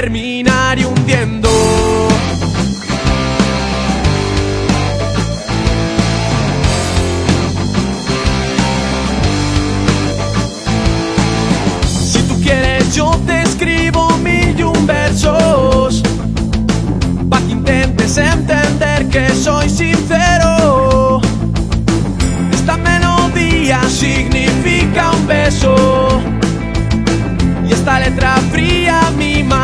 terminaré hundiendo. Si tú quieres yo te escribo 1001 versos pa' que intentes entender que soy sincero. Esta melodía significa un beso y esta letra fría mi mano.